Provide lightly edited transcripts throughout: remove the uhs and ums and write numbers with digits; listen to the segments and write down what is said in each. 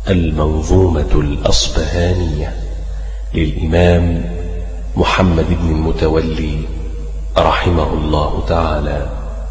المنظومة الأصبهانية للإمام محمد بن المتولي رحمه الله تعالى.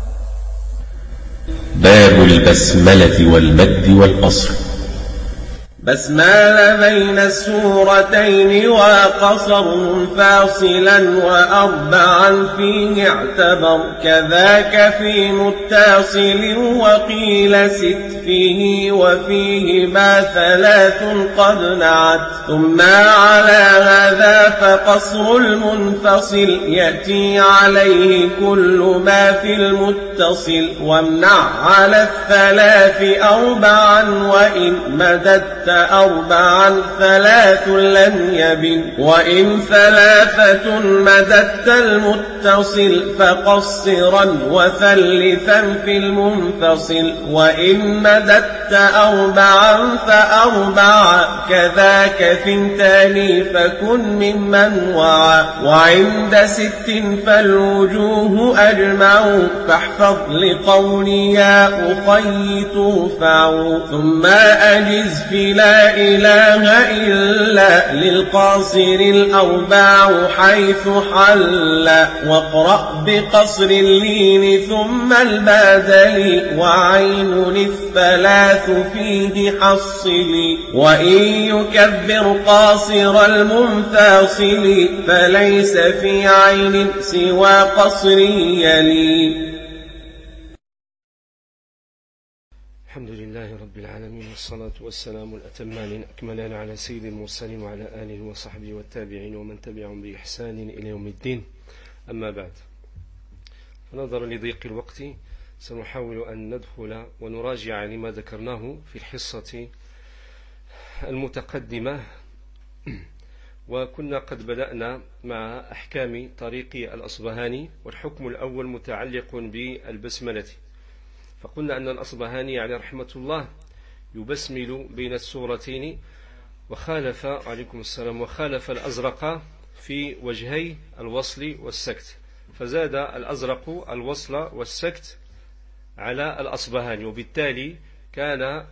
باب البسملة والمد والقصر. بسمال بين السورتين وقصر فاصلا وأربعا فيه اعتبر، كذاك في متصل وقيل ست فيه، وفيه ما ثلاث قد نعت. ثم على هذا فقصر المنفصل يأتي عليه كل ما في المتصل، وامنع على الثلاث أربعا وإن مددت أربعا ثلاث لم يبن، وإن ثلاثة مددت المتصل فقصرا وثلثا في المنفصل، وإن مددت أربعا فأربعا كذاك ثنتان فكن ممن وعى. وعند ست فالوجوه أجمع، فاحفظ لقولي يا أخي ترفع. ثم أجز في لا إله إلا للقاصر الأرباع حيث حل، واقرأ بقصر اللين ثم البدل، وعين الثلاث فيه حصل. وإن يكبر قاصر المنفصل فليس في عين سوى قصر يلي. الحمد لله رب العالمين، والصلاة والسلام الأتمان الأكملان على سيد المرسلين وعلى آله وصحبه والتابعين ومن تبعهم بإحسان إلى يوم الدين. أما بعد، فنظرا لضيق الوقت سنحاول أن ندخل ونراجع لما ذكرناه في الحصة المتقدمة، وكنا قد بدأنا مع أحكام طريق الأصبهاني، والحكم الأول متعلق بالبسملة. فقلنا أن الأصبهاني عليه رحمة الله يبسمل بين السورتين، وخالف عليكم السلام وخالف الأزرق في وجهي الوصل والسكت، فزاد الأزرق الوصل والسكت على الأصبهاني، وبالتالي كان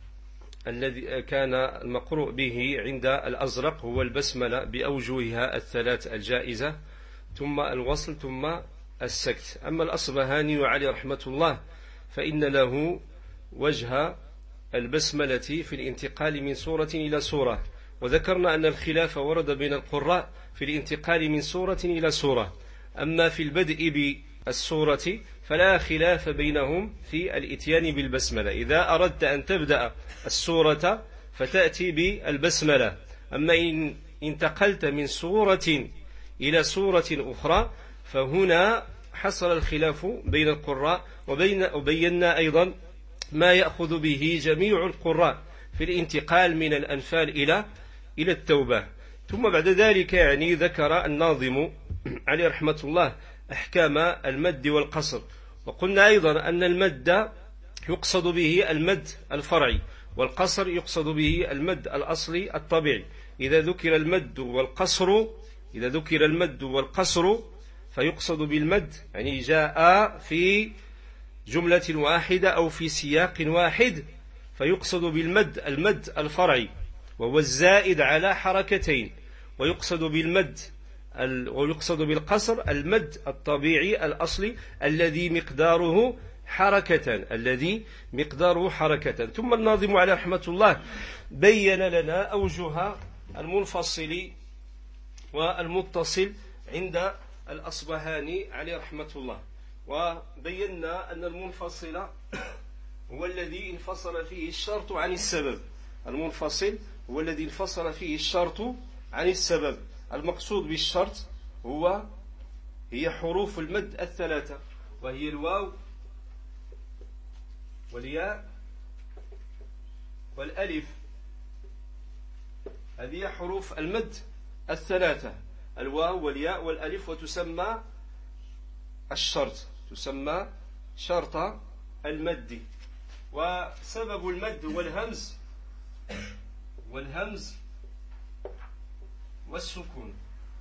المقروء به عند الأزرق هو البسملة بأوجهها الثلاث الجائزة، ثم الوصل ثم السكت. أما الأصبهاني عليه رحمة الله فإن له وجه البسملة في الانتقال من سورة إلى سورة، وذكرنا أن الخلاف ورد بين القراء في الانتقال من سورة إلى سورة. أما في البدء بالسورة فلا خلاف بينهم في الإتيان بالبسملة. إذا أردت أن تبدأ السورة فتأتي بالبسملة، أما إن انتقلت من سورة إلى سورة أخرى فهنا حصل الخلاف بين القراء، وبينا أيضا ما يأخذ به جميع القراء في الانتقال من الأنفال إلى التوبة. ثم بعد ذلك ذكر الناظم عليه رحمة الله أحكام المد والقصر، وقلنا أيضا أن المد يقصد به المد الفرعي، والقصر يقصد به المد الأصلي الطبيعي. إذا ذكر المد والقصر فيقصد بالمد جاء في جملة واحدة أو في سياق واحد، فيقصد بالمد المد الفرعي وهو الزائد على حركتين، ويقصد بالقصر المد الطبيعي الأصلي الذي مقداره حركة. ثم الناظم عليه رحمة الله بين لنا أوجه المنفصل والمتصل عند الأصبهاني عليه رحمة الله، وبينا أن المنفصل هو الذي انفصل فيه الشرط عن السبب. المقصود بالشرط هي حروف المد الثلاثة، وهي الواو والياء والألف. هذه حروف المد الثلاثة، الواو والياء والألف، وتسمى شرط المد. وسبب المد والهمز والسكون،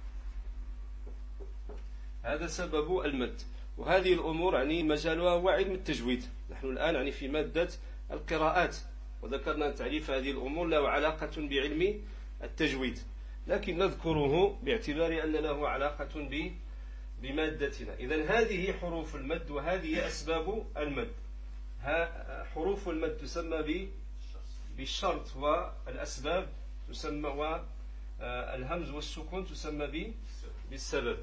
هذا سبب المد. وهذه الأمور مجالها هو علم التجويد. نحن الآن في مادة القراءات، وذكرنا أن تعريف هذه الأمور له علاقة بعلم التجويد، لكن نذكره باعتبار أن له علاقة بمادتنا. إذن هذه حروف المد وهذه أسباب المد. حروف المد تسمى بالشرط، والأسباب تسمى، والهمز والسكون تسمى بالسبب.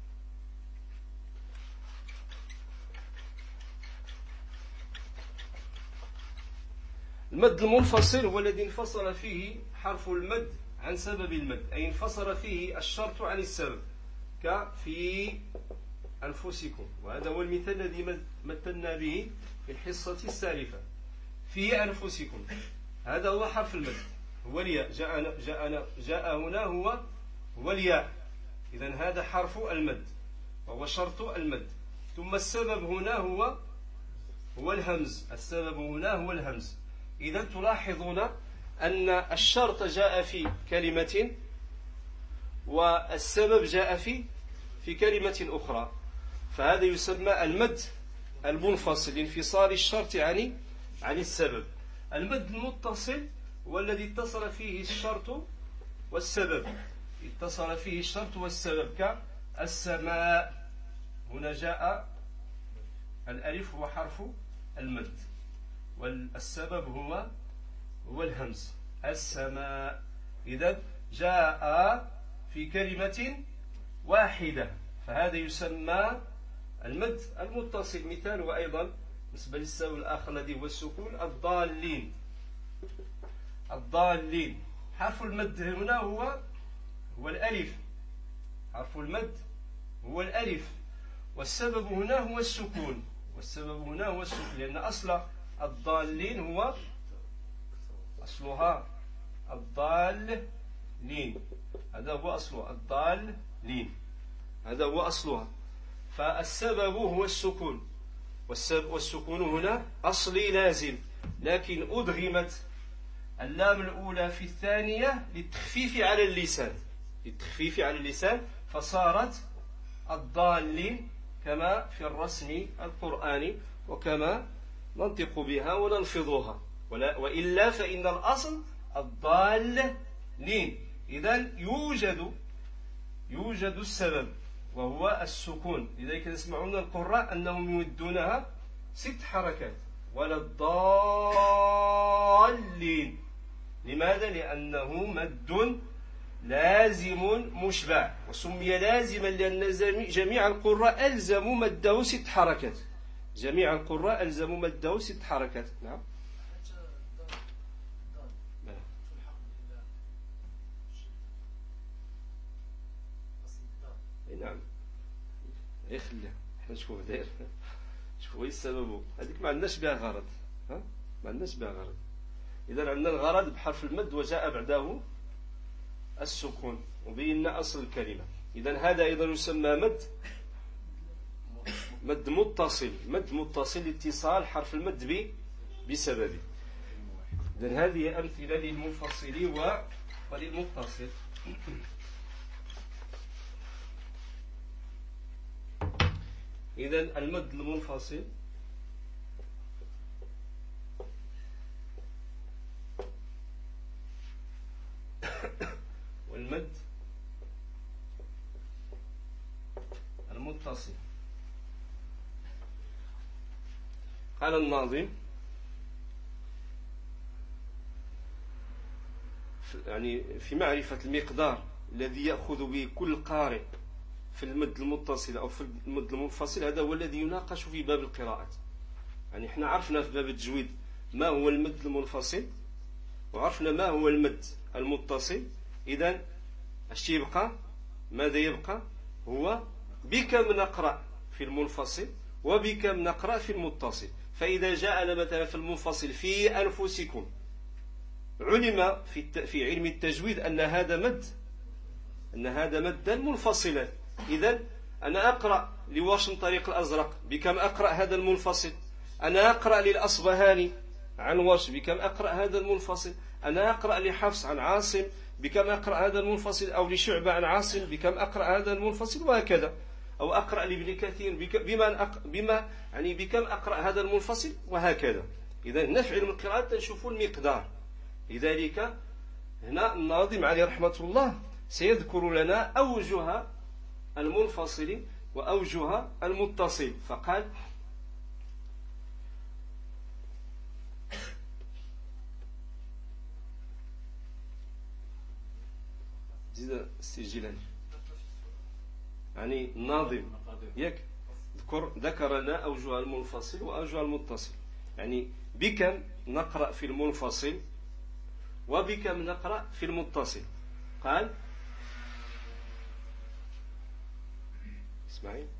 المد المنفصل هو الذي انفصل فيه حرف المد عن سبب المد، أي انفصل فيه الشرط عن السبب، كفي أنفسكم، وهذا هو المثال الذي مثلنا به في الحصة السالفة. في أنفسكم هذا هو حرف المد، هو الياء، جاء هنا هو الياء، إذن هذا حرف المد وهو شرط المد. ثم السبب هنا هو الهمز، السبب هنا هو الهمز. إذن تلاحظون أن الشرط جاء في كلمة والسبب جاء في كلمة أخرى، فهذا يسمى المد المنفصل، انفصال الشرط عن السبب. المد المتصل هو الذي اتصل فيه الشرط والسبب، اتصل فيه الشرط والسبب، كالسماء، هنا جاء الألف هو حرف المد والسبب هو الهمز، السماء. إذن جاء في كلمة واحدة، فهذا يسمى المد المتصل. مثال وأيضا بالنسبة للسبب الآخر الذي هو السكون، الضالين، الضالين، حرف المد هنا هو الألف، حرف المد هو الألف، والسبب هنا هو السكون، والسبب هنا هو السكون، لأن أصل الضالين هو أصلها الضالين، هذا هو أصلها الضالين، هذا هو أصلها. فالسبب هو السكون، والسكون هنا أصلي لازم، لكن أدغمت اللام الأولى في الثانية للتخفيف على اللسان، للتخفيف على اللسان، فصارت الضالين كما في الرسم القرآني وكما ننطق بها ونلفظها، وإلا فإن الأصل الضالين. إذن يوجد السبب وهو السكون، لذلك تسمعون القراء أنهم يمدونها 6 حركات، ولا الضالين. لماذا؟ لأنه مد لازم مشبع، وسمي لازما لأن جميع القراء ألزموا مده 6 حركات، جميع القراء ألزموا مده 6 حركات. نعم. نعم، يخلي احنا شوف داير، شوف هو السبب، هذيك ما عندناش بها غرض، ما عندناش بها غرض. إذا عندنا الغرض بحرف المد وجاء بعده السكون، وبينا أصل الكلمة. إذا هذا أيضا يسمى مد متصل، مد متصل اتصال حرف المد بسببه. إذا هذه أمثلة للمنفصل وللمتصل. إذن المد المنفصل والمد المتصل. قال الناظم يعني في معرفة المقدار الذي يأخذ به كل قارئ في المد المتصل أو في المد المنفصل، هذا هو الذي يناقش في باب القراءات. يعني احنا عرفنا في باب التجويد ما هو المد المنفصل، وعرفنا ما هو المد المتصل. إذن اش يبقى؟ ماذا يبقى؟ هو بكم نقرأ في المنفصل وبكم نقرأ في المتصل. فإذا جاءنا مثلا في المنفصل في أنفسكم، علم في علم التجويد أن هذا مدا منفصلا. إذن أنا أقرأ لورش طريق الأزرق، بكم أقرأ هذا المنفصل؟ أنا أقرأ للأصبهاني عن ورش، بكم أقرأ هذا المنفصل؟ أنا أقرأ لحفص عن عاصم، بكم أقرأ هذا المنفصل؟ أو لشعبة عن عاصم، بكم أقرأ هذا المنفصل؟ وهكذا. أو أقرأ لابن كثير بكم أقرأ هذا المنفصل؟ وهكذا. إذا هنا في علم القراءة تنشوفوا المقدار. لذلك هنا الناظم عليه رحمة الله سيذكر لنا أوجه المنفصل وأوجه المتصل. فقال: زيد استجلال، يعني الناظم ياك ذكر لنا أوجه المنفصل وأوجه المتصل، يعني بكم نقرأ في المنفصل وبكم نقرأ في المتصل. قال: اسمعي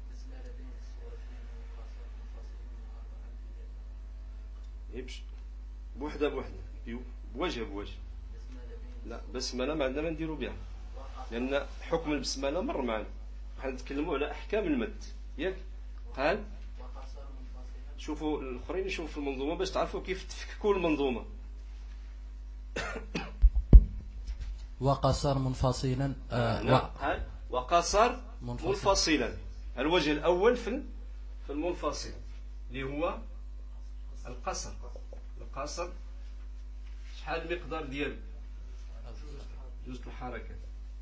بوحدة بوحدة بوجه بوجه. لا بسملة ما عندنا ما نديرو بها، لأن حكم البسملة مر معنا، حنتكلموا على أحكام المد ياك. قال: شوفوا الآخرين يشوفوا في المنظومة باش تعرفوا كيف تفككوا المنظومة. وقصر منفصلا. قال: وقصر منفصلا. الوجه الأول في المنفصل اللي هو القصر. القصر شحال المقدار ديالو؟ جوج الحركات.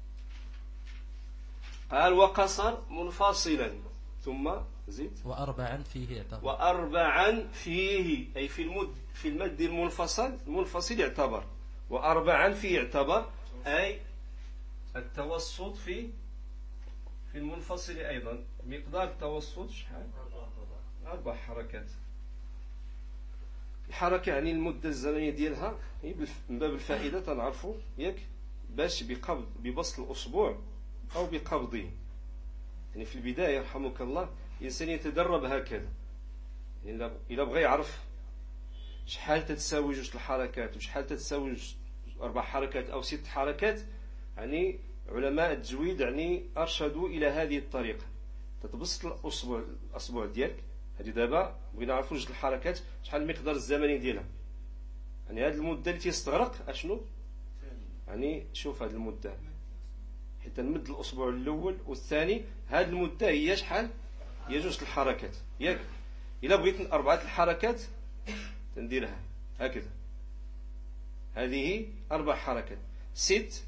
قال: وقصر منفصلا. ثم زيد: وأربعا فيه اعتبر. وأربعا فيه أي في المد المنفصل يعتبر. وأربعا فيه يعتبر أي التوسط في المنفصل أيضا. مقدار التوسط شحال؟ 4 حركات. الحركة يعني المدة الزمنية ديالها من باب الفائدة تنعرفوا ياك، باش ببسط الأصبع أو بقبضه. يعني في البداية يرحمك الله الإنسان يتدرب هكذا، يعني إلا بغى يعرف شحال تتساوي جوج الحركات وشحال تتساوي 4 حركات أو 6 حركات. يعني علماء التجويد يعني أرشدوا إلى هذه الطريقة. تتبسط الأصبع ديالك. هذه دابا بغينا نعرفوا جوج الحركات شحال المقدار الزمني ديالها. يعني هذه المدة اللي تيستغرق أشنو؟ يعني شوف هذه المدة حتى نمد الأصبع الأول والثاني، هذه المدة هي شحال؟ هي جوج الحركات ياك. إلا بغيت 4 الحركات تنديرها هكذا، هذه 4 حركات، 6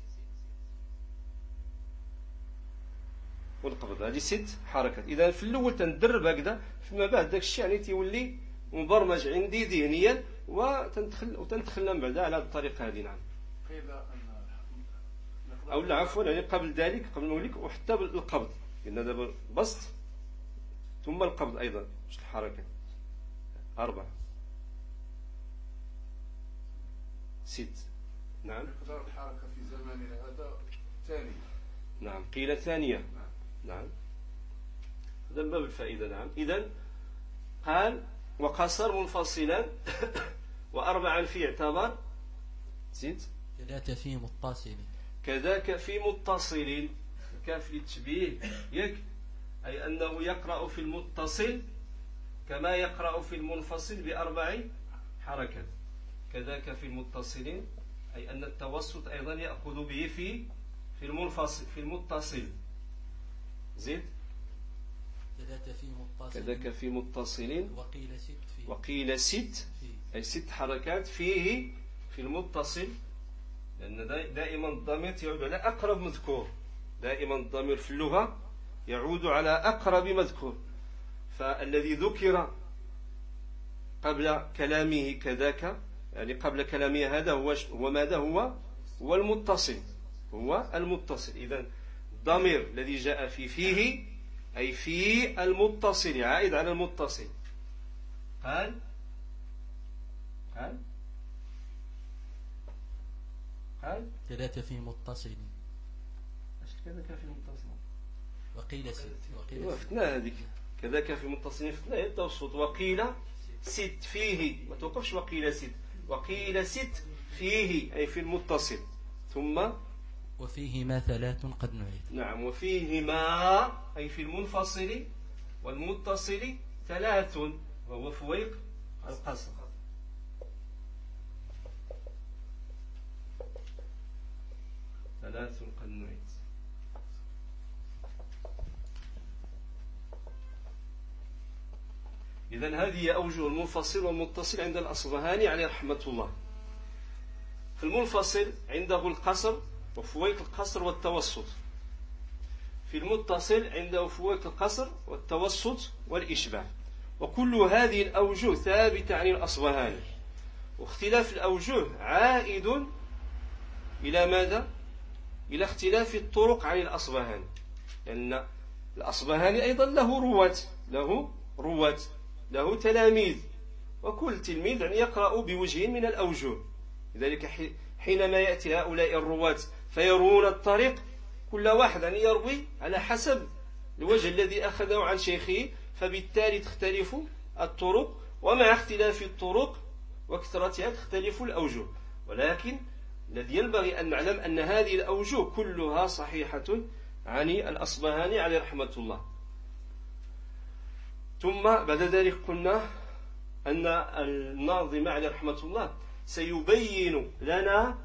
والقبض، هذه 6 حركات. إذا في الأول تندرب هكذا، فيما بعد داك الشيء يعني تيولي مبرمج عندي ذهنيا، وتندخلنا من بعد على هذه الطريقة هذه. نعم. أو لا عفوا، يعني قبل ذلك قبل ما نقول وحتى بالقبض، قلنا دابا بسط ثم القبض أيضا جوج الحركات، 4 6. نعم. مقدار الحركة في زماننا هذا ثاني. نعم قيل ثانية. نعم هذا من باب الفائدة. نعم. إذن قال: وقصر منفصلا وأربعا في اعتبر. زيد: كذاك في متصل. كذاك في متصل. كاف للتشبيه ياك، أي أنه يقرأ في المتصل كما يقرأ في المنفصل ب4 حركات. كذاك في المتصلين أي أن التوسط أيضا يأخذ به في المنفصل في المتصل. زيد: كذاك في متصل. وقيل 6 أي 6 حركات فيه في المتصل، لأن دائما الضمير يعود على أقرب مذكور. دائما الضمير في اللغة يعود على أقرب مذكور، فالذي ذكر قبل كلامه كذاك، يعني قبل كلامه هذا هو ماذا؟ هو المتصل. هو المتصل. إذن الضمير الذي جاء فيه أي في المتصل، عائد على المتصل. قال كذاك في متصل. كذاك في متصل. وقيل 6. فتنا هذيك كذاك في متصل، فتنا هي التوسط. وقيل 6 فيه، ما توقفش وقيل 6. وقيل 6 فيه أي في المتصل. ثم وفيهما 3 قد نعيد. نعم. وفيهما أي في المنفصل والمتصل 3، وهو فويق القصر. ثلاث قد نعيد. إذن هذه هي أوجه المنفصل والمتصل عند الأصبهاني عليه رحمة الله. في المنفصل عنده القصر وفويق القصر والتوسط. في المتصل عنده فويق القصر والتوسط والإشباع. وكل هذه الأوجه ثابتة عن الأصبهاني. واختلاف الأوجه عائد إلى ماذا؟ إلى اختلاف الطرق عن الأصبهاني، لأن الأصبهاني أيضا له له تلاميذ، وكل تلميذ يقرأ بوجه من الأوجه. لذلك حينما يأتي هؤلاء الرواة فيروون الطريق، كل واحد يروي على حسب الوجه الذي أخذه عن شيخه، فبالتالي تختلف الطرق، ومع اختلاف الطرق وكثرتها تختلف الأوجه. ولكن الذي ينبغي أن نعلم أن هذه الأوجه كلها صحيحة عن الأصبهاني عليه رحمة الله. ثم بعد ذلك قلنا أن الناظم عليه رحمة الله سيبين لنا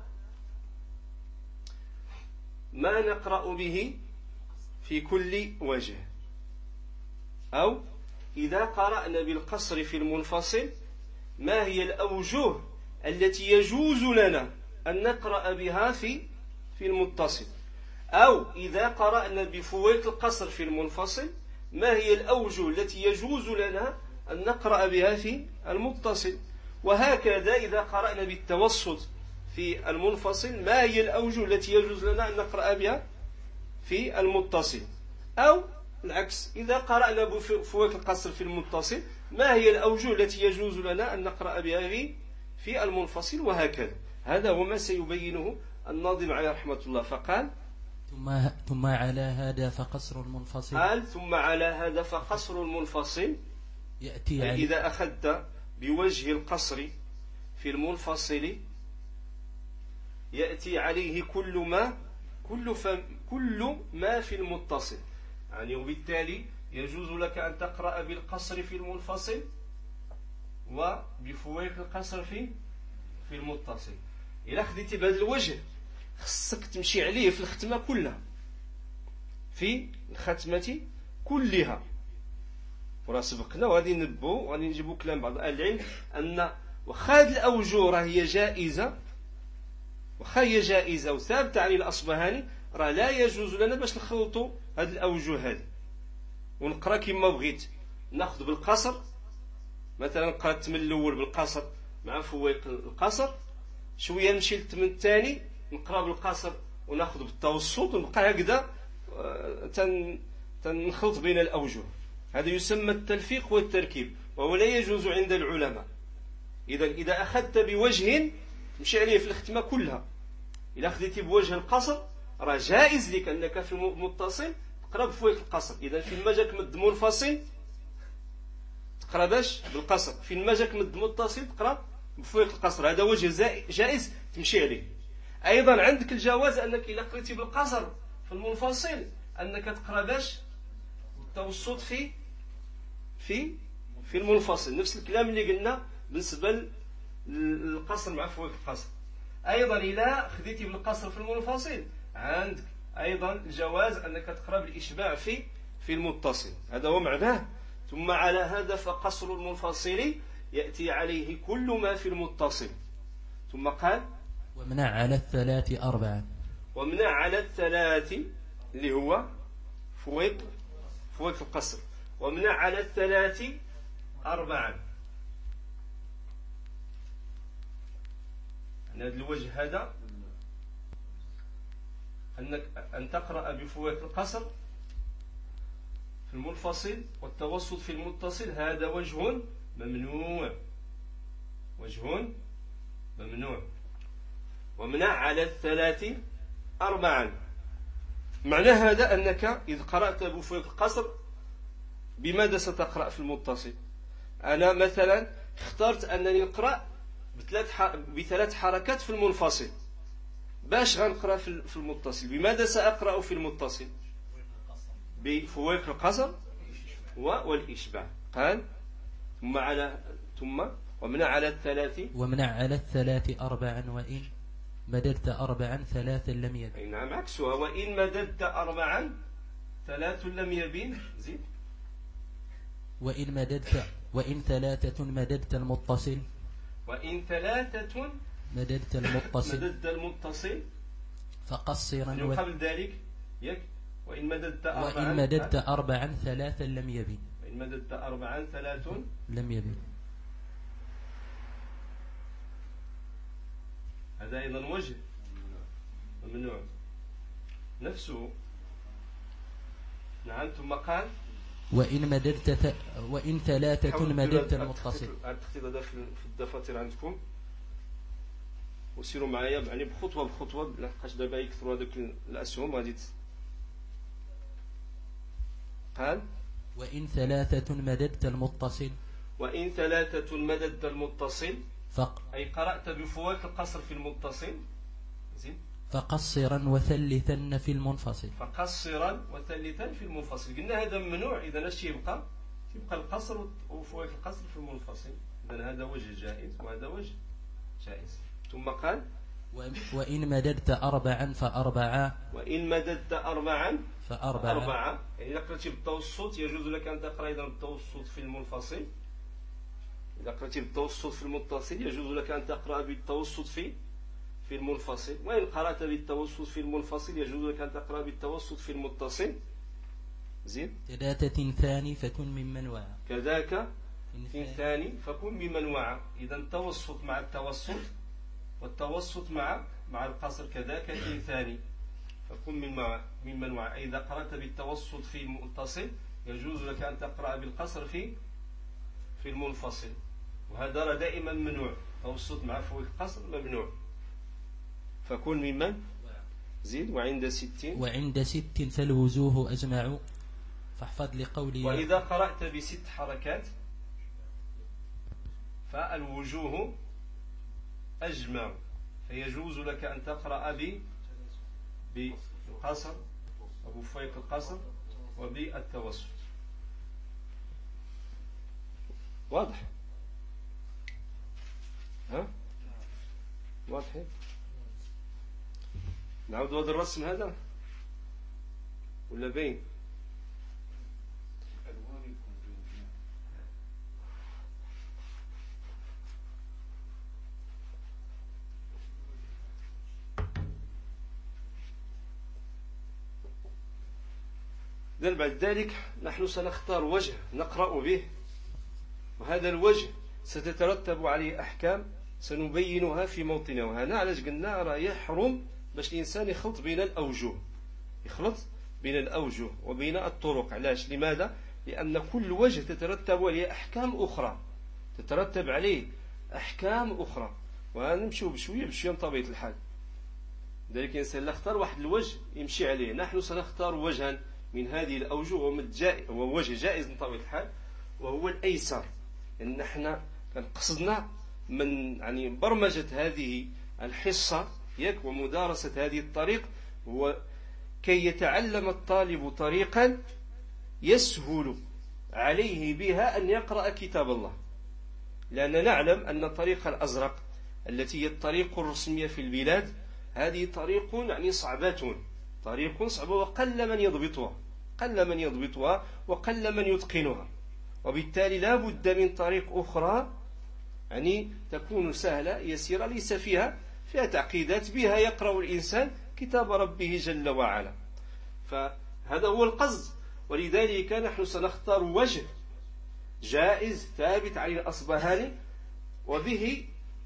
ما نقرأ به في كل وجه، أو إذا قرأنا بالقصر في المنفصل ما هي الأوجه التي يجوز لنا أن نقرأ بها في المتصل، أو إذا قرأنا بفويق القصر في المنفصل ما هي الأوجه التي يجوز لنا أن نقرأ بها في المتصل. وهكذا إذا قرأنا بالتوسط في المنفصل ما هي الأوجه التي يجوز لنا أن نقرأ بها في المتصل، أو العكس إذا قرأنا بفويق القصر في المتصل ما هي الأوجه التي يجوز لنا أن نقرأ بها في المنفصل، وهكذا. هذا هو ما سيبينه الناظم عليه رحمة الله. فقال ثم على هذا فقصر المنفصل، قال ثم على هذا فقصر المنفصل يأتي عليه. إذا أخذت بوجه القصر في المنفصل يأتي عليه كل ما في المتصل، يعني وبالتالي يجوز لك أن تقرأ بالقصر في المنفصل وبفويق القصر في المتصل. إذا خديتي بهذا الوجه خصك تمشي عليه في الختمة كلها، في الختمة كلها. وراه سبقنا وغادي نبو وغادي نجيبو كلام بعض أهل العلم أن واخا هذه الأوجه راه هي جائزة، واخا هي جائزة وثابتة عن الأصبهاني، راه لا يجوز لنا باش نخلطوا هذه الأوجه هذه ونقرأ كما بغيت. ناخذ بالقصر مثلا، قرأت من الأول بالقصر مع فويق القصر، شوية نمشي للتمن الثاني نقرأ بالقصر وناخذ بالتوسط، ونبقى هكذا تنخلط بين الأوجه. هذا يسمى التلفيق والتركيب، وهو لا يجوز عند العلماء. إذا أخذت بوجه تمشي عليه في الختمة كلها. إذا أخذت بوجه القصر راه جائز لك أنك في المتصل تقرأ بفويق القصر. إذا في المجاك مد منفصل تقرأ باش بالقصر، في المجاك مد متصل تقرأ بفويق القصر. هذا وجه جائز تمشي عليه. أيضا عندك الجواز أنك إذا قرأتي بالقصر في المنفصل أنك تقرأ باش التوسط في المنفصل. نفس الكلام اللي قلنا بالنسبة للقصر مع فويق القصر. أيضا إذا خديتي بالقصر في المنفصل عندك أيضا الجواز أنك تقرأ بالإشباع في المتصل. هذا هو معناه. ثم على هذا فقصر المنفصل يأتي عليه كل ما في المتصل. ثم قال ومنع على الثلاث أربعا. ومنع على الثلاث اللي هو فويق القصر. ومنع على الثلاث أربعا. هذا الوجه هذا أن تقرأ بفويق القصر في المنفصل والتوسط في المتصل، هذا وجه ممنوع. ومنع على الثلاث أربعا. معنى هذا أنك إذ قرأت بفويق القصر بماذا ستقرأ في المتصل؟ أنا مثلا اخترت أنني نقرأ بثلاث حركات في المنفصل. باش غنقرأ في المتصل بماذا سأقرأ في المتصل؟ بفويق القصر والإشباع. قال ثم ومنع على الثلاث أربعا وإن مددت أربعا ثلاثا لم يبين. نعم عكسها. وإن مددت أربعا ثلاث لم يبين. زيد. وإن مددت وإن ثلاثة مددت المتصل. وإن ثلاثة مددت المتصل. مددت المتصل فقصرا يعني قبل ذلك يك. وإن مددت أربعا. وإن مددت أربعا ثلاثا لم يبن. وإن مددت أربعا ثلاث لم يبن. هذا أيضا وجه ممنوع نفسه. نعم. ثم قال وإن مددت وإن ثلاثة مددت المتصل. التخطيط هذا في الدفاتر عندكم وسيروا معايا يعني بخطوة بخطوة لحقاش دابا يكثروا هذوك الأسهم غادي. قال وإن ثلاثة مددت المتصل. وإن ثلاثة مددت المتصل أي قرأت بفوات القصر في المتصل. زين. فقصرا وثلثا في المنفصل. فقصرا وثلثا في المنفصل. قلنا هذا ممنوع. إذا اش يبقى القصر وفوات القصر في المنفصل. إذا هذا وجه جائز وهذا وجه جائز. ثم قال وإن مددت أربعا فأربعا. وإن مددت أربعا فأربعا. يعني إذا قرأتي بالتوسط يجوز لك أن تقرأ أيضا بالتوسط في المنفصل. إذا قرأتي بالتوسط في المتصل يجوز لك أن تقرأ بالتوسط في المنفصل. وإن قرأت بالتوسط في المنفصل يجوز لك أن تقرأ بالتوسط في المتصل. زين. ثلاثة ثاني فكن ممن وعى. كذاك في ثاني فكن ممن وعى. إذا التوسط مع التوسط والتوسط مع القصر كذاك في ثاني فكن ممن وعى. إذا قرأت بالتوسط في المتصل يجوز لك أن تقرأ بالقصر في المنفصل. وهذا دائما ممنوع. توسط مع فوق القصر ممنوع. فكن ممن زيد. وعند ست فالوجوه أجمع. فاحفظ لقولي. وإذا قرأت بست حركات فالوجوه أجمع فيجوز لك أن تقرأ بالقصر وبفوق القصر وبالتوسط. واضح؟ ها؟ واضح؟ نعود هذا الرسم هذا ولا بين؟ بعد ذلك نحن سنختار وجه نقرأ به وهذا الوجه ستترتب عليه أحكام سنبينها في موطنها. وهنا علاش قلنا راه يحرم باش الإنسان يخلط بين الأوجه وبين الطرق. علاش؟ لماذا؟ لأن كل وجه تترتب عليه أحكام أخرى ونمشيو بشوية بطبيعة الحال. ذلك الإنسان لا اختار واحد الوجه يمشي عليه. نحن سنختار وجها من هذه الأوجه وهو وجه جائز بطبيعة الحال وهو الأيسر. يعني نحن كان قصدنا من يعني برمجة هذه الحصة ومدارسة هذه الطريق هو كي يتعلم الطالب طريقا يسهل عليه بها أن يقرأ كتاب الله. لأننا نعلم أن طريق الأزرق التي هي الطريق الرسمية في البلاد هذه طريق يعني صعبة وقل من يضبطها وقل من يتقنها. وبالتالي لا بد من طريق أخرى يعني تكون سهلة يسيرة ليس فيها تعقيدات بها يقرأ الإنسان كتاب ربه جل وعلا. فهذا هو القصد. ولذلك نحن سنختار وجه جائز ثابت عن الأصبهاني وبه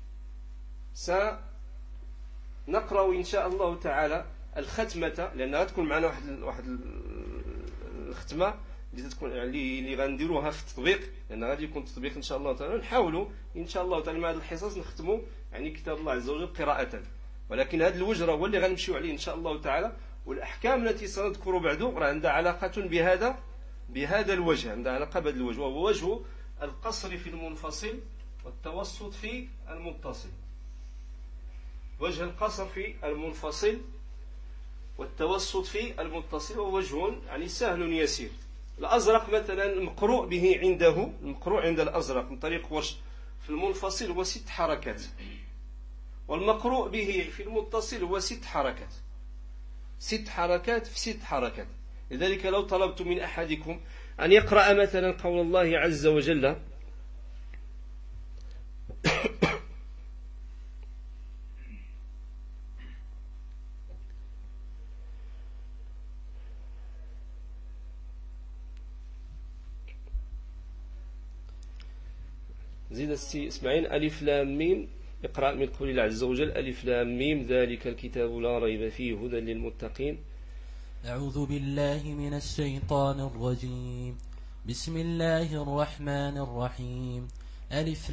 سنقرأ إن شاء الله تعالى الختمة. لأنها تكون معنا واحد الختمة اللي تكون اللي غنديروها في التطبيق. لأن غادي يكون التطبيق إن شاء الله تعالى. نحاولوا إن شاء الله تعالى مع هذه الحصص نختموا يعني كتاب الله عز وجل قراءة. ولكن هذا الوجه هو اللي غنمشيو عليه إن شاء الله تعالى. والأحكام التي سنذكر بعده راه عندها علاقة بهذا الوجه. عندها علاقة بهذا الوجه وهو وجه القصر في المنفصل والتوسط في المتصل. وجه القصر في المنفصل والتوسط في المتصل ووجه يعني سهل يسير. الأزرق مثلا المقروء به المقروء عند الأزرق من طريق ورش في المنفصل هو 6 حركات والمقروء به في المتصل هو 6 حركات. 6 حركات في 6 حركات. لذلك لو طلبت من أحدكم أن يقرأ مثلا قول الله عز وجل زيد السي اسماعيل. ألف لام ميم. اقرأ من قول الله عز وجل ألف لام ميم ذلك الكتاب لا ريب فيه هدى للمتقين. أعوذ بالله من الشيطان الرجيم. بسم الله الرحمن الرحيم. ألف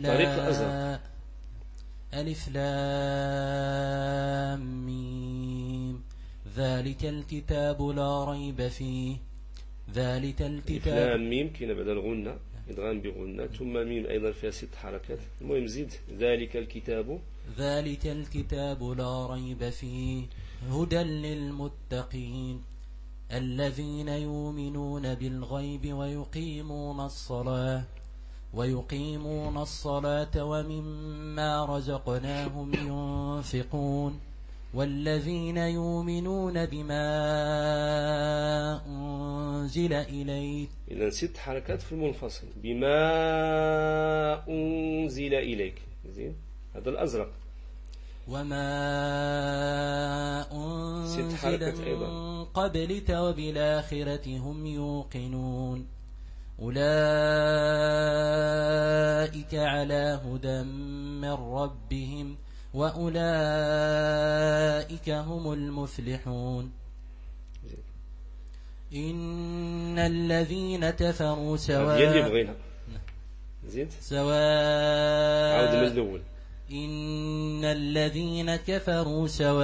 لام ميم ذلك الكتاب لا ريب فيه. ذلك الكتاب ألف لام ميم كاين بعد الغنة إدغام بغنة ثم ميم أيضا فيها 6 حركات. المهم زيد ذلك الكتاب لا ريب فيه هدى للمتقين الذين يؤمنون بالغيب ويقيمون الصلاة ومما رزقناهم ينفقون والذين يؤمنون بما أنزل إليك. إذن 6 حركات في المنفصل. بما أنزل إليك زين هذا الأزرق. وما أنزل من قبلك وبالآخرة هم يوقنون أولئك على هدى من ربهم وأولئك هم المفلحون. إن الذين كفروا سواء عود من الأول. إن الذين كفروا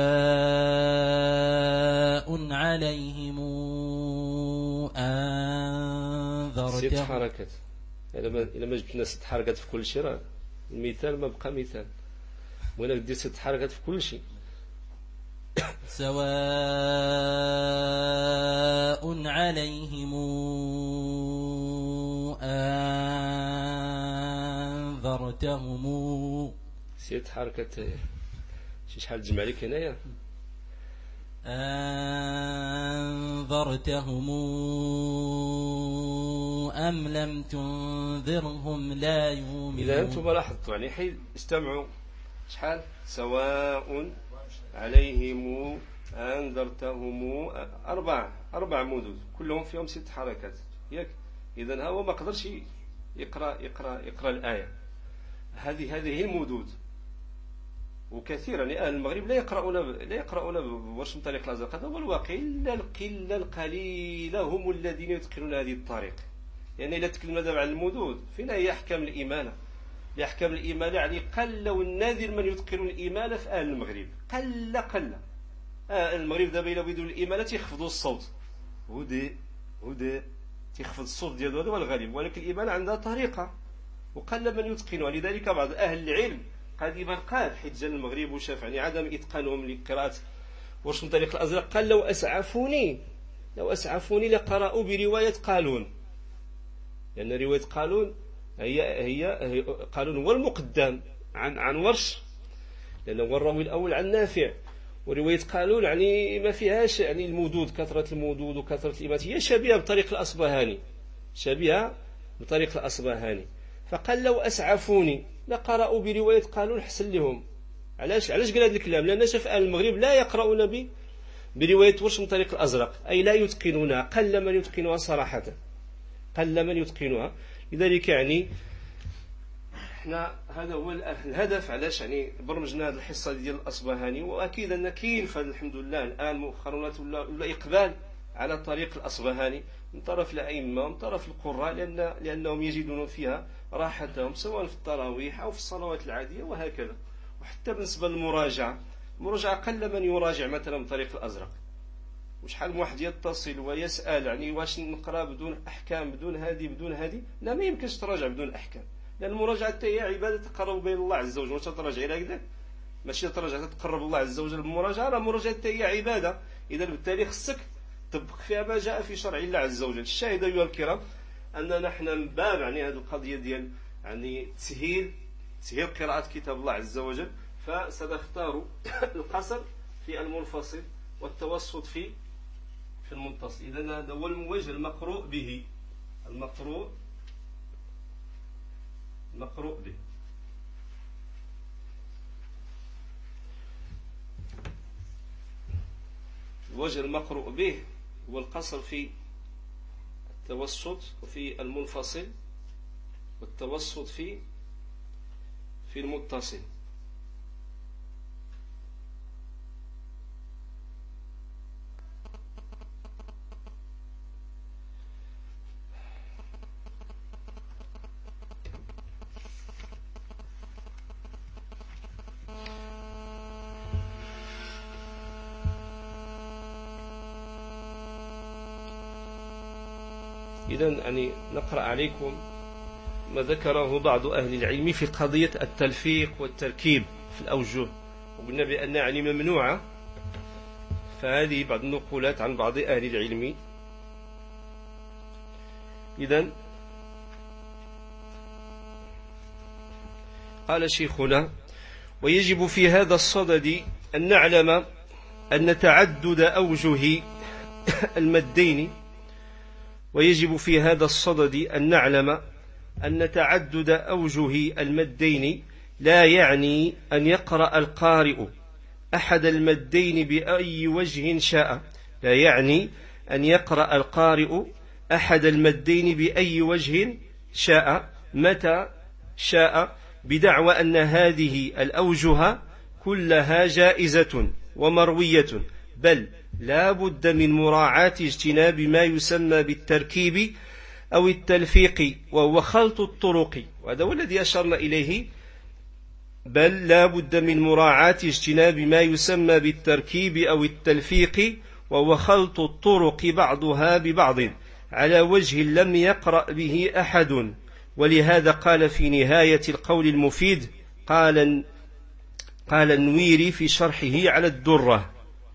سواء عليهم أنذرتهم. 6 حركات. إلا ما جبتنا 6 حركات في كل شيء راه المثال ما بقى مثال. وأنا بدي 6 حركات في كل شيء. سواء عليهم أنذرتهم. 6 حركات. شحال تجمع لك هنايا؟ أنذرتهم أم لم تنذرهم لا يؤمنون. إذا أنتم لاحظتوا يعني حين استمعوا شحال سواء عليهم أنذرتهم 4 مدود كلهم فيهم 6 حركات ياك. إذا هو ما قدرش يقرأ الآية. هذه هي المدود. وكثيرا أهل المغرب لا يقرؤون بورش من طريق الأزرق. هذا هو الواقع. إلا القلة القليلة هم الذين يتقنون هذه الطريق. يعني إذا تكلمنا دابا عن المدود فين هي أحكام الإمالة؟ لأحكام الإمالة يعني قل والنادر من يتقن الإمالة في أهل المغرب. قل المغرب دابا إلا بيدوا الإمالة تيخفضوا الصوت هدي تيخفض الصوت ديالو هذا هو الغالب. ولكن الإمالة عندها طريقة وقل من يتقنها. لذلك بعض أهل العلم قديما قال حيت جا المغرب وشاف يعني عدم إتقانهم لقراءة ورش من طريق الأزرق قال لو أسعفوني لقرأوا برواية قالون. لأن رواية قالون هي قالون هو المقدم عن ورش لأنه هو الراوي الأول عن نافع. ورواية قالون يعني ما فيهاش يعني المدود كثرة المدود وكثرة الإمات. هي شبيهة بطريق الأصبهاني. فقال لو أسعفوني لقرأوا برواية قالون حسن لهم. علاش قال هذا الكلام؟ لأن شاف أهل المغرب لا يقرؤون برواية ورش من طريق الأزرق أي لا يتقنونها. قل من يتقنها صراحة لذلك يعني احنا هذا هو الهدف. علاش يعني برمجنا هذه الحصة ديال الأصبهاني. وأكيد أن كاين الحمد لله الآن مؤخرا ولا إقبال على طريق الأصبهاني من طرف الأئمة ومن طرف القراء لأنهم يجدون فيها راحتهم سواء في التراويح أو في الصلوات العادية وهكذا. وحتى بالنسبة للمراجعة قل من يراجع مثلا بطريق الأزرق. وشحال من واحد يتصل ويسأل يعني واش نقرأ بدون أحكام بدون هذه لا ما يمكنش تراجع بدون أحكام. لأن المراجعة هي عبادة تقرب بين الله عز وجل. واش تراجع إلى كذا ماشي تراجع تقرب الله عز وجل بالمراجعة. راه المراجعة هي عبادة. إذا بالتالي خصك طبق فيها ما جاء في شرع الله عز وجل. الشاهد أيها الكرام أننا نحن من باب يعني هذه القضية ديال يعني تسهيل قراءة كتاب الله عز وجل فسنختار القصر في المنفصل والتوسط في المتصل. إذن هذا هو الوجه المقروء به الوجه المقروء به هو القصر في التوسط وفي المنفصل والتوسط في في المتصل. إذن يعني نقرأ عليكم ما ذكره بعض أهل العلم في قضية التلفيق والتركيب في الأوجه، وقلنا بأن يعني ممنوعة، فهذه بعض النقولات عن بعض أهل العلم. إذن قال شيخنا: ويجب في هذا الصدد أن نعلم أن تعدد أوجه المدين ويجب في هذا الصدد أن نعلم أن تعدد أوجه المدين لا يعني أن يقرأ القارئ أحد المدين بأي وجه شاء، لا يعني أن يقرأ القارئ أحد المدين بأي وجه شاء متى شاء، بدعوى أن هذه الأوجه كلها جائزة ومروية، بل لا بد من مراعاة اجتناب ما يسمى بالتركيب أو التلفيق، وهو خلط الطرق، وهذا هو الذي أشرنا إليه. بل لا بد من مراعاة اجتناب ما يسمى بالتركيب أو التلفيق، وهو خلط الطرق بعضها ببعض على وجه لم يقرأ به أحد. ولهذا قال في نهاية القول المفيد، قال النويري في شرحه على الدرة: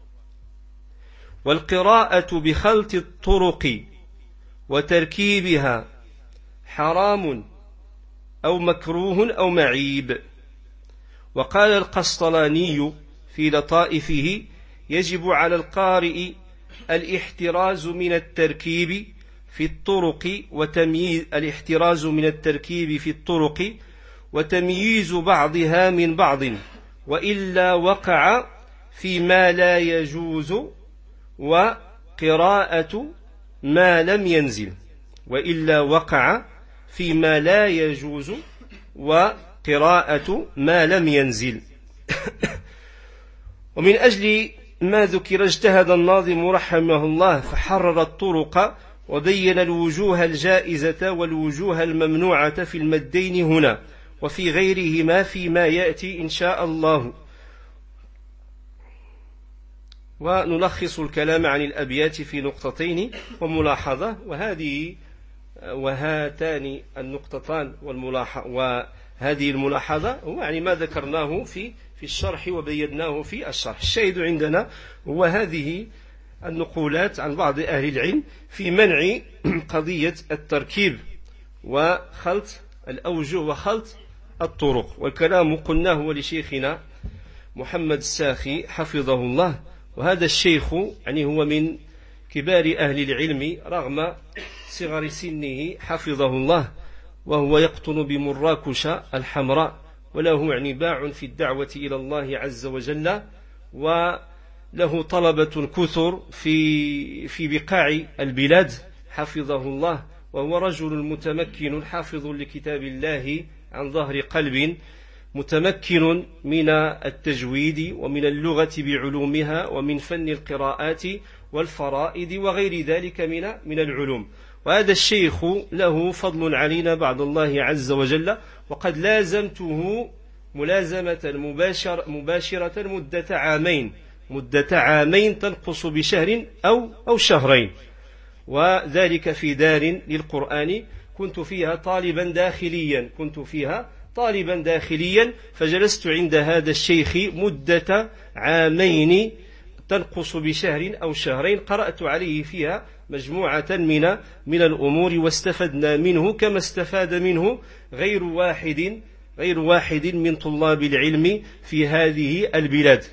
والقراءة بخلط الطرق وتركيبها حرام أو مكروه أو معيب. وقال القسطلاني في لطائفه: يجب على القارئ الاحتراز من التركيب في الطرق وتمييز بعضها من بعض، وإلا وقع فيما لا يجوز وقراءة ما لم ينزل، وإلا وقع فيما لا يجوز وقراءة ما لم ينزل. ومن أجل ما ذكر اجتهد الناظم رحمه الله فحرر الطرق وبين الوجوه الجائزة والوجوه الممنوعة في المدين هنا وفي غيرهما فيما يأتي إن شاء الله. ونلخص الكلام عن الأبيات في نقطتين وملاحظة، وهاتان النقطتان وهذه الملاحظة هو يعني ما ذكرناه في الشرح وبيناه في الشرح. الشاهد عندنا هو هذه النقولات عن بعض أهل العلم في منع قضية التركيب وخلط الأوجه وخلط الطرق. والكلام قلناه ولشيخنا محمد الساخي حفظه الله، وهذا الشيخ يعني هو من كبار أهل العلم رغم صغر سنه حفظه الله، وهو يقطن بمراكش الحمراء، وله يعني باع في الدعوة إلى الله عز وجل، وله طلبة كثر في بقاع البلاد حفظه الله، وهو رجل متمكن حافظ لكتاب الله عن ظهر قلب، متمكن من التجويد ومن اللغة بعلومها ومن فن القراءات والفرائد وغير ذلك من العلوم. وهذا الشيخ له فضل علينا بعد الله عز وجل، وقد لازمته ملازمة مباشرة مدة عامين تنقص بشهر أو شهرين، وذلك في دار للقرآن كنت فيها طالبا داخليا، فجلست عند هذا الشيخ مدة عامين تنقص بشهر أو شهرين، قرأت عليه فيها مجموعة من الأمور، واستفدنا منه كما استفاد منه غير واحد من طلاب العلم في هذه البلاد.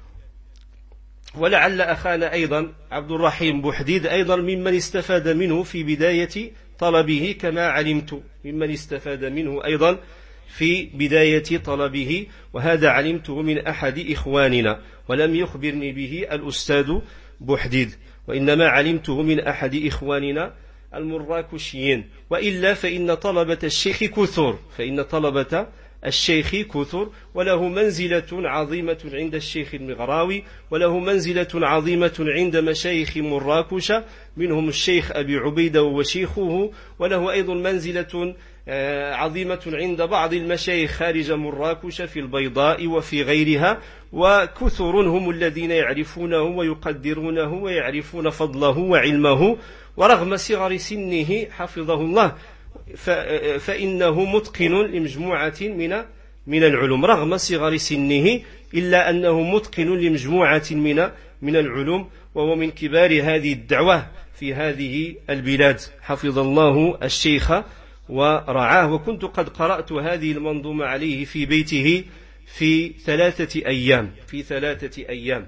ولعل أخانا أيضا عبد الرحيم بوحديد أيضا ممن استفاد منه في بداية طلبه كما علمت، ممن استفاد منه أيضا في بداية طلبه، وهذا علمته من أحد إخواننا، ولم يخبرني به الأستاذ بوحديد، وإنما علمته من أحد إخواننا المراكشيين. وإلا فإن طلبة الشيخ كثر، فإن طلبة الشيخ كثر، وله منزلة عظيمة عند الشيخ المغراوي، وله منزلة عظيمة عند مشايخ مراكش منهم الشيخ أبي عبيدة وشيخه، وله أيضا منزلة عظيمة عند بعض المشايخ خارج مراكش في البيضاء وفي غيرها، وكثر هم الذين يعرفونه ويقدرونه ويعرفون فضله وعلمه، ورغم صغر سنه حفظه الله فإنه متقن لمجموعة من العلوم، رغم صغر سنه إلا أنه متقن لمجموعة من العلوم، وهو من كبار هذه الدعوة في هذه البلاد، حفظ الله الشيخ ورعاه. وكنت قد قرأت هذه المنظومة عليه في بيته في 3 أيام.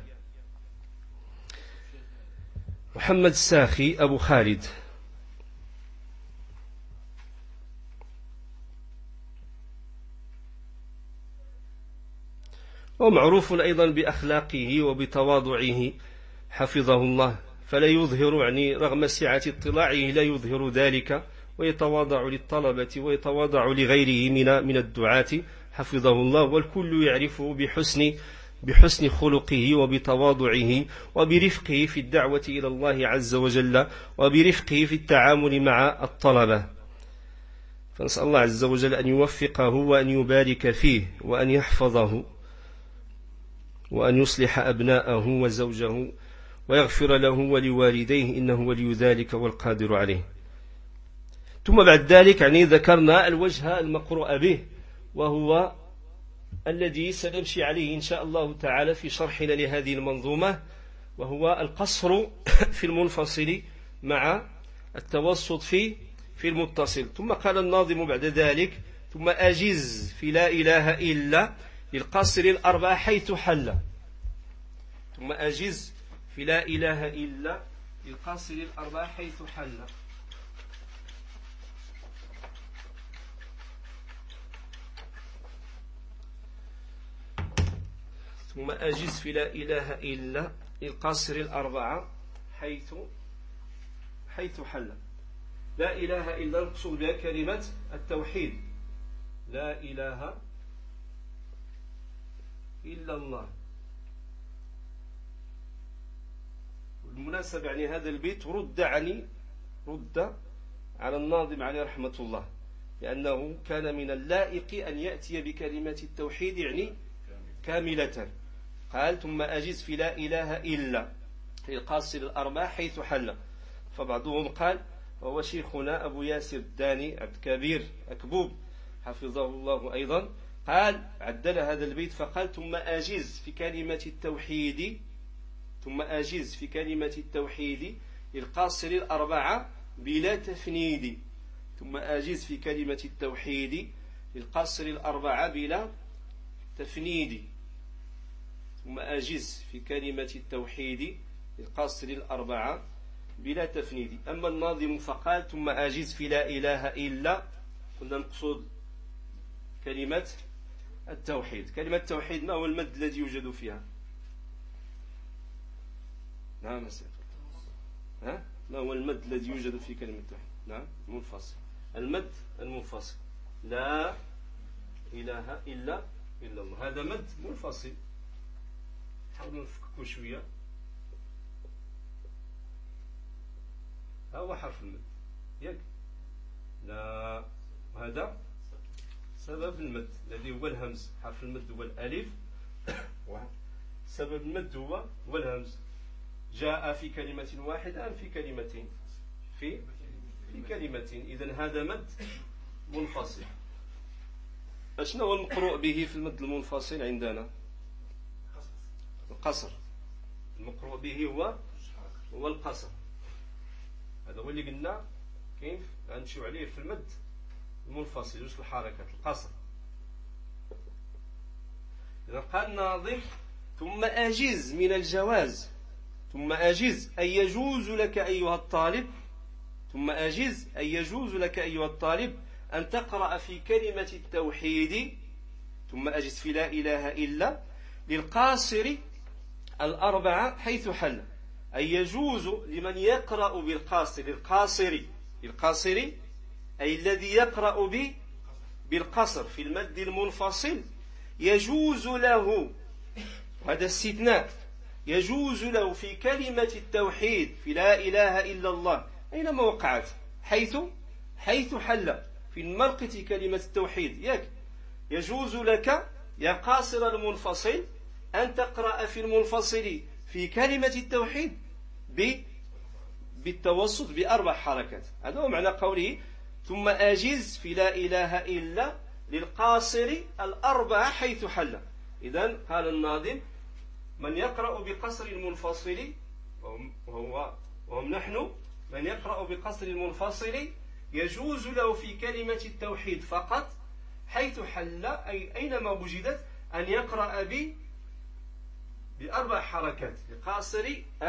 محمد الساخي أبو خالد. ومعروف أيضا بأخلاقه وبتواضعه حفظه الله، فلا يظهر يعني رغم سعة اطلاعه لا يظهر ذلك، ويتواضع للطلبة ويتواضع لغيره من الدعاة حفظه الله، والكل يعرفه بحسن خلقه وبتواضعه وبرفقه في الدعوة إلى الله عز وجل وبرفقه في التعامل مع الطلبة. فنسأل الله عز وجل أن يوفقه وأن يبارك فيه وأن يحفظه وأن يصلح أبناءه وزوجه ويغفر له ولوالديه، إنه ولي ذلك والقادر عليه. ثم بعد ذلك يعني ذكرنا الوجه المقروء به، وهو الذي سنمشي عليه إن شاء الله تعالى في شرحنا لهذه المنظومة، وهو القصر في المنفصل مع التوسط في المتصل. ثم قال الناظم بعد ذلك: ثم أجز في لا إله إلا للقصر الأربع حيث حل. ثم أجز في لا إله إلا للقصر الأربع حيث حل. ثم أجز في لا إله إلا للقصر الأربعة حيث حل. لا إله إلا نقصد بها كلمة التوحيد، لا إله إلا الله. بالمناسبة يعني هذا البيت رد على الناظم عليه رحمة الله، لأنه كان من اللائق أن يأتي بكلمة التوحيد يعني كاملة. قال: ثم أجز في لا إله إلا للقاصر الأربع حيث حل. فبعضهم قال وهو شيخنا أبو ياسر الداني عبد كبير أكبوب حفظه الله أيضا، قال عدل هذا البيت فقال: ثم أجز في كلمة التوحيد، ثم أجز في كلمة التوحيد للقاصر الأربعة بلا تفنيد. ثم أجز في كلمة التوحيد للقاصر الأربعة بلا تفنيد. ثم أجز في كلمة التوحيد للقاصر الأربعة بلا تفنيد. أما الناظم فقال: ثم أجز في لا إله إلا، كنا نقصد كلمة التوحيد. كلمة التوحيد ما هو المد الذي يوجد فيها؟ نعم ما هو المد الذي يوجد في كلمة التوحيد؟ نعم منفصل، المد المنفصل، لا إله إلا الله، هذا مد منفصل. حاولوا نفككوا شوية. هو حرف المد ياك؟ لا، وهذا سبب المد الذي هو الهمز. حرف المد هو الألف، سبب المد هو الهمز. جاء في كلمة واحدة أم في كلمتين؟ في كلمتين. إذن هذا مد منفصل. أشنو هو المقروء به في المد المنفصل عندنا؟ القصر. المقروء به هو القصر. هذا هو اللي قلنا كيف غنمشيو عليه في المد المنفصل، جوج الحركات القصر. إذا قال الناظم: ثم أجز من الجواز. ثم أجز أي يجوز لك أيها الطالب، ثم أجز أي يجوز لك أيها الطالب أن تقرأ في كلمة التوحيد. ثم أجز في لا إله إلا للقاصر الأربعة حيث حل. أي يجوز لمن يقرأ بالقاصر، القاصر أي الذي يقرأ بالقصر في المد المنفصل يجوز له، هذا استثناء، يجوز له في كلمة التوحيد في لا إله إلا الله أينما وقعت، حيث حل في مرقة كلمة التوحيد ياك، يجوز لك يا قاصر المنفصل أن تقرأ في المنفصل في كلمة التوحيد بالتوسط ب4 حركات. هذا هو معنى قوله ثم أجز في لا إله إلا للقاصر 4 حيث حل. إذن قال الناظم من يقرأ بقصر المنفصل وهم نحن، من يقرأ بقصر المنفصل يجوز له في كلمة التوحيد فقط حيث حل، أي أينما وجدت، أن يقرأ ب4 حركات لقاصر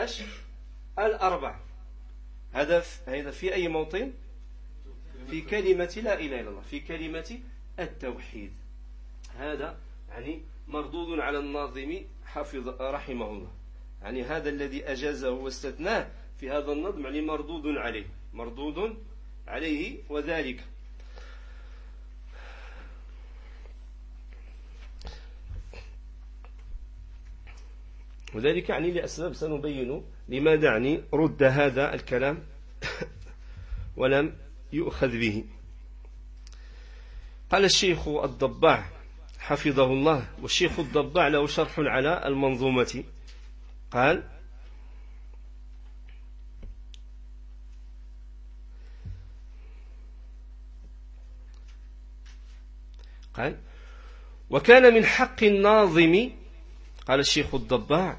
4. هذا في أي موطن؟ في كلمة لا إله إلا الله، في كلمة التوحيد. هذا يعني مردود على الناظم حفظ رحمه الله، يعني هذا الذي أجازه واستثناه في هذا النظم يعني مردود عليه وذلك. وذلك يعني لأسباب سنبين لماذا يعني رد هذا الكلام ولم يؤخذ به. قال الشيخ الضباع حفظه الله، والشيخ الضباع له شرح على المنظومة، قال وكان من حق الناظم، قال الشيخ الضباع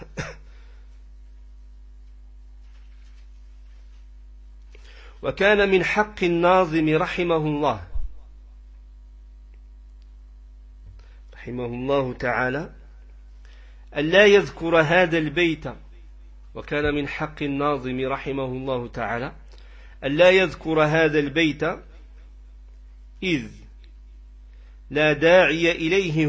وكان من حق الناظم رحمه الله تعالى ألا يذكر هذا البيت، وكان من حق الناظم رحمه الله تعالى ألا يذكر هذا البيت إذ لا داعي إليه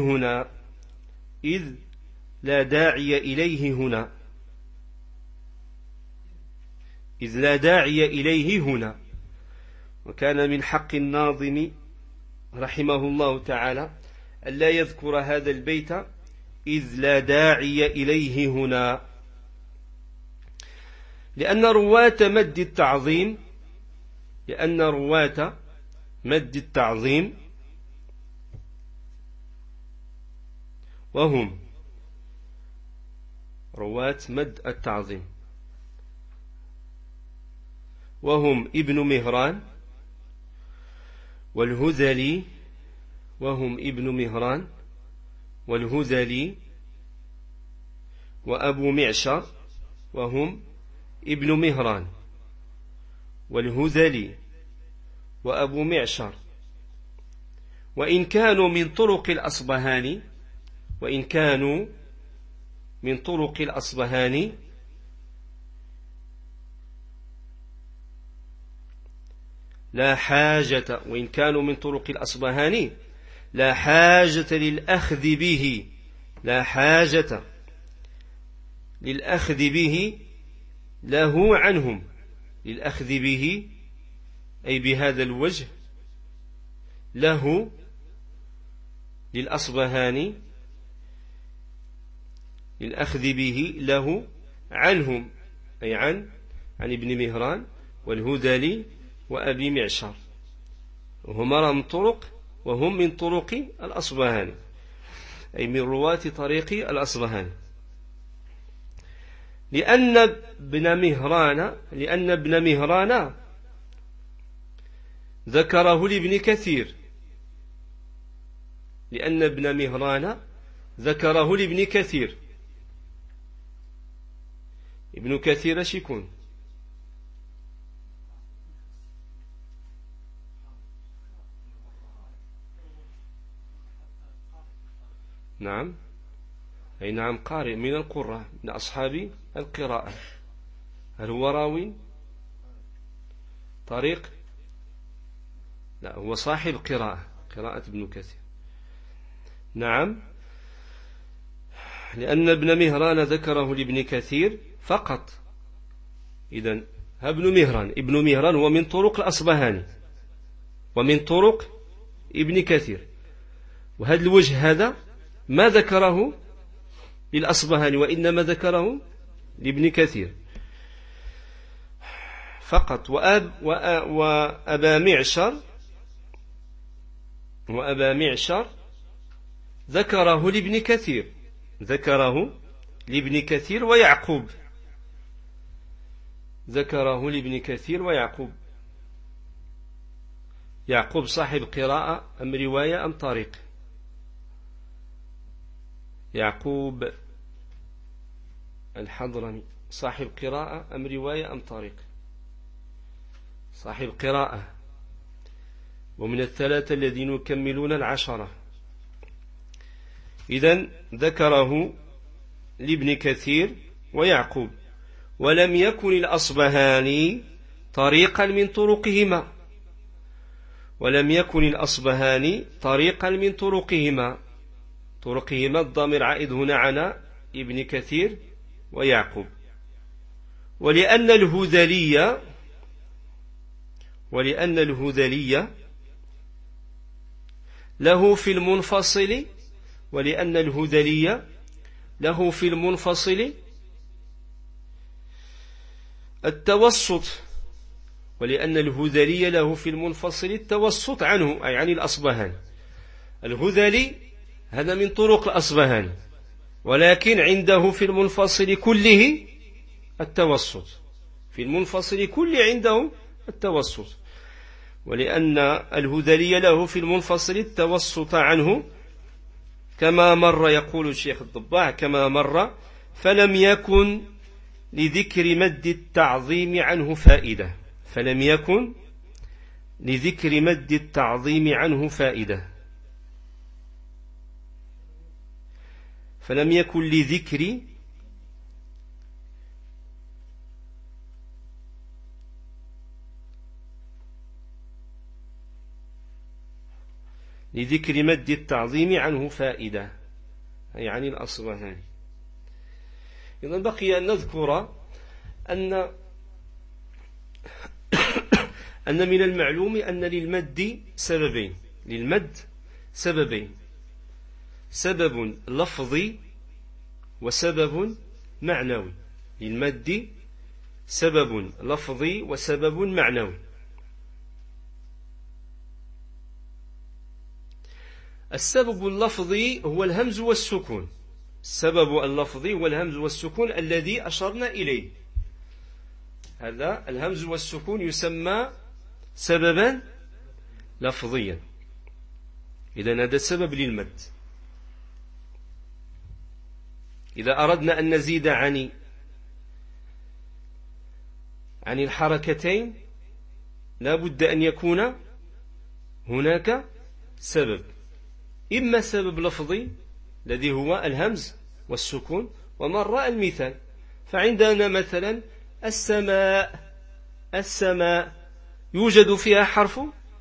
هنا، وكان من حق الناظم رحمه الله تعالى ألا يذكر هذا البيت إذ لا داعي إليه هنا، لأن رواة مد التعظيم وهم رواة مد التعظيم وهم ابن مهران والهذلي، وأبو معشر، وهم ابن مهران والهذلي وأبو معشر، وإن كانوا من طرق الأصبهاني لا حاجة، وإن كانوا من طرق الأصبهاني لا حاجة للأخذ به له عنهم، للأخذ به أي بهذا الوجه له للأصبهاني، للأخذ به له عنهم أي عن ابن مهران والهذلي وأبي معشر، وهم من طرق الأصبهاني، أي من رواة طريق الأصبهاني، لأن ابن مهران ذكره لابن كثير، ابن كثير شكون؟ نعم، أي نعم، قارئ من القراء، من أصحاب القراءة. هل هو راوي طريق؟ لا، هو صاحب قراءة ابن كثير. نعم، لأن ابن مهران ذكره لابن كثير فقط. إذن ابن مهران هو من طرق الأصبهاني ومن طرق ابن كثير. وهذا الوجه هذا ما ذكره للأصبهاني، وإنما ذكره لابن كثير فقط. وأبا معشر ذكره لابن كثير ويعقوب، يعقوب صاحب قراءة أم رواية أم طريق؟ يعقوب الحضرمي صاحب قراءة أم رواية أم طريق؟ صاحب قراءة، ومن الثلاثة الذين يكملون العشرة. إذن ذكره لابن كثير ويعقوب. ولم يكن الأصبهاني طريقا من طرقهما، طرقهما الضمير عائد هنا على ابن كثير ويعقوب. ولأن الهذلي له في المنفصل التوسط عنه، أي عن الأصبهاني. الهذلي هذا من طرق الأصبهاني، ولكن عنده في المنفصل كله التوسط، عنده التوسط. ولأن الهذلي له في المنفصل التوسط عنه كما مر، يقول الشيخ الضباع كما مر، فلم يكن لذكر مد التعظيم عنه فائدة. لذكر مد التعظيم عنه فائدة، يعني الأصبهاني. إذن بقي أن نذكر أن من المعلوم أن للمد سببين، سبب لفظي وسبب معنوي. للمد سبب لفظي وسبب معنوي. السبب اللفظي هو الهمز والسكون، الذي أشرنا إليه. هذا الهمز والسكون يسمى سببا لفظيا. إذن هذا السبب للمد. إذا أردنا أن نزيد عن الحركتين لا بد أن يكون هناك سبب، إما سبب لفظي الذي هو الهمز والسكون، ومر المثال. فعندنا مثلا السماء يوجد فيها حرف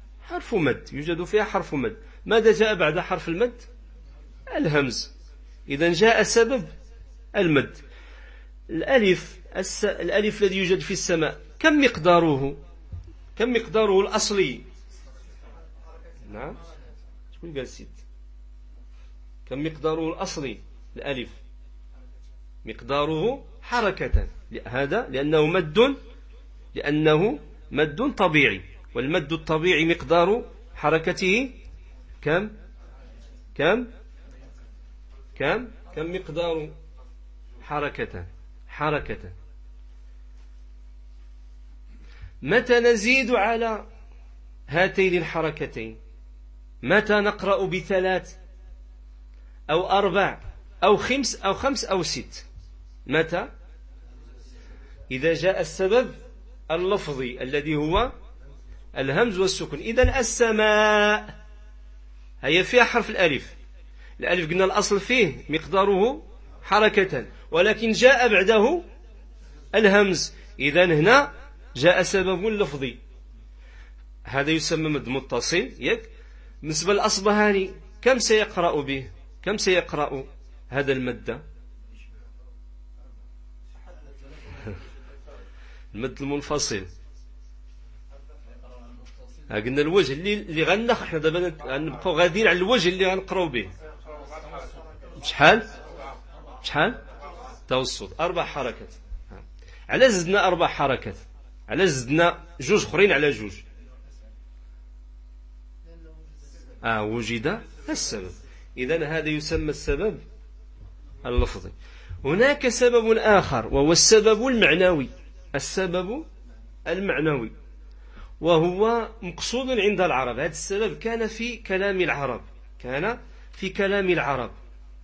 مد. ماذا جاء بعد حرف المد؟ الهمز. إذن جاء سبب المد. الألف الذي يوجد في السماء كم مقداره الأصلي؟ نعم، شكون قال ست؟ كم مقداره الأصلي؟ الألف مقداره حركة. هذا لأنه مد طبيعي، والمد الطبيعي مقدار حركته كم مقدار حركة. متى نزيد على هاتين الحركتين؟ متى نقرأ بثلاث أو أربع أو خمس أو ست؟ متى؟ إذا جاء السبب اللفظي الذي هو الهمز والسكون. إذن السماء هي فيها حرف الألف قلنا الأصل فيه مقداره حركة، ولكن جاء بعده الهمز. إذن هنا جاء سبب لفظي، هذا يسمى مد متصل. بالنسبة للأصبهاني كم سيقرأ به؟ كم سيقرأ هذا المد؟ المد المنفصل قلنا الوجه اللي غنخ، احنا دابا غنبقاو غاديين على الوجه اللي غنقراو به. شحال توسط 4 حركات. على زدنا 4 حركات، على زدنا 2 اخرين على 2. وجد السبب. إذن هذا يسمى السبب اللفظي. هناك سبب آخر وهو السبب المعنوي. السبب المعنوي وهو مقصود عند العرب. هذا السبب كان في كلام العرب،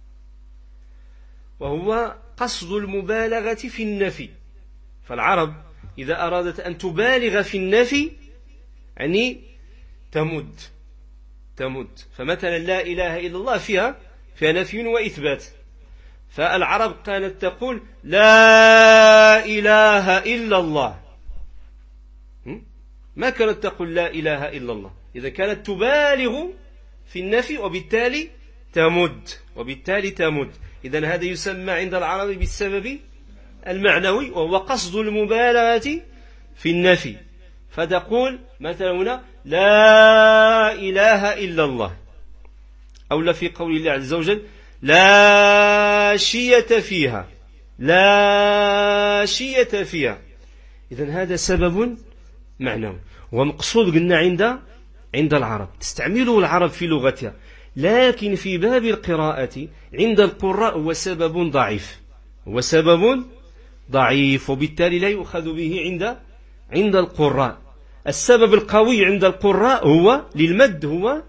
وهو قصد المبالغة في النفي. فالعرب إذا أرادت أن تبالغ في النفي يعني تمد. فمثلا لا إله إلا الله فيها نفي وإثبات. فالعرب كانت تقول لا إله إلا الله، ما كانت تقول لا إله إلا الله. إذا كانت تبالغ في النفي وبالتالي تمد. إذن هذا يسمى عند العرب بالسبب المعنوي، وهو قصد المبالغة في النفي. فتقول مثلا هنا لا إله إلا الله، أو لا في قول الله عز وجل لا شية فيها. إذن هذا سبب معنوي ومقصود قلنا عند العرب، تستعمله العرب في لغتها، لكن في باب القراءة عند القراء هو سبب ضعيف، وبالتالي لا يؤخذ به عند القراء. السبب القوي عند القراء هو للمد هو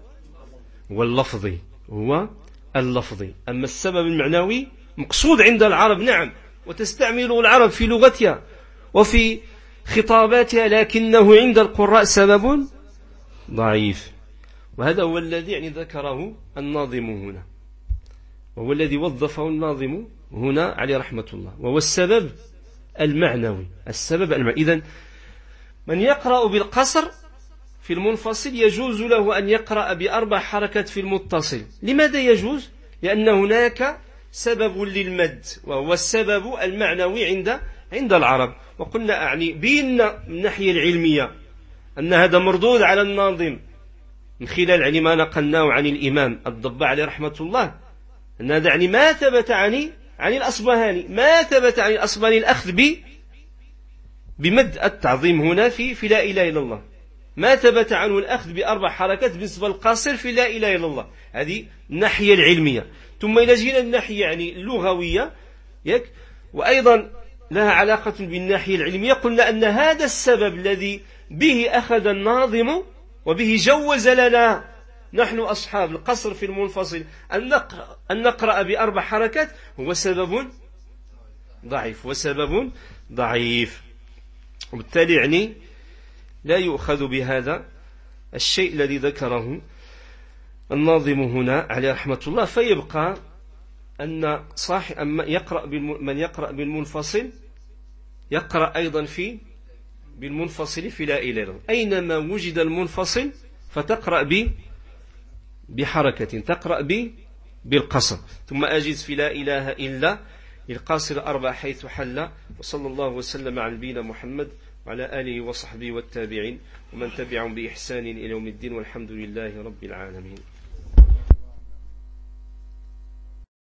اللفظي. أما السبب المعنوي مقصود عند العرب، نعم، وتستعمله العرب في لغتها وفي خطاباتها، لكنه عند القراء سبب ضعيف. وهذا هو الذي ذكره الناظم هنا، وهو الذي وظفه الناظم هنا عليه رحمة الله، وهو السبب المعنوي. إذن من يقرأ بالقصر في المنفصل يجوز له أن يقرأ ب4 حركات في المتصل. لماذا يجوز؟ لأن هناك سبب للمد، وهو السبب المعنوي عند العرب. وقلنا بين من الناحية العلمية أن هذا مردود على الناظم من خلال ما نقلناه عن الإمام الضباع عليه رحمة الله، أن هذا ما ثبت عن الأصبهاني، الأخذ بمد التعظيم هنا في لا إله إلا الله، ما ثبت عنه الأخذ ب4 حركات بالنسبة للقاصر في لا إله إلا الله. هذه الناحية العلمية. ثم إلى جينا الناحية اللغوية، وأيضا لها علاقة بالناحية العلمية. قلنا أن هذا السبب الذي به أخذ الناظم وبه جوز لنا نحن أصحاب القصر في المنفصل أن نقرأ ب4 حركات هو سبب ضعيف، وبالتالي لا يؤخذ بهذا الشيء الذي ذكره الناظم هنا عليه رحمة الله. فيبقى أن من يقرأ بالمنفصل يقرأ أيضا بالمنفصل في لا إله إلا الله. أينما وجد المنفصل فتقرأ بحركة، تقرأ بالقصر. ثم أجز في لا إله إلا للقاصر 4 حيث حل. وصلى الله وسلم على نبينا محمد وعلى آله وصحبه والتابعين ومن تبعهم بإحسان إلى يوم الدين، والحمد لله رب العالمين.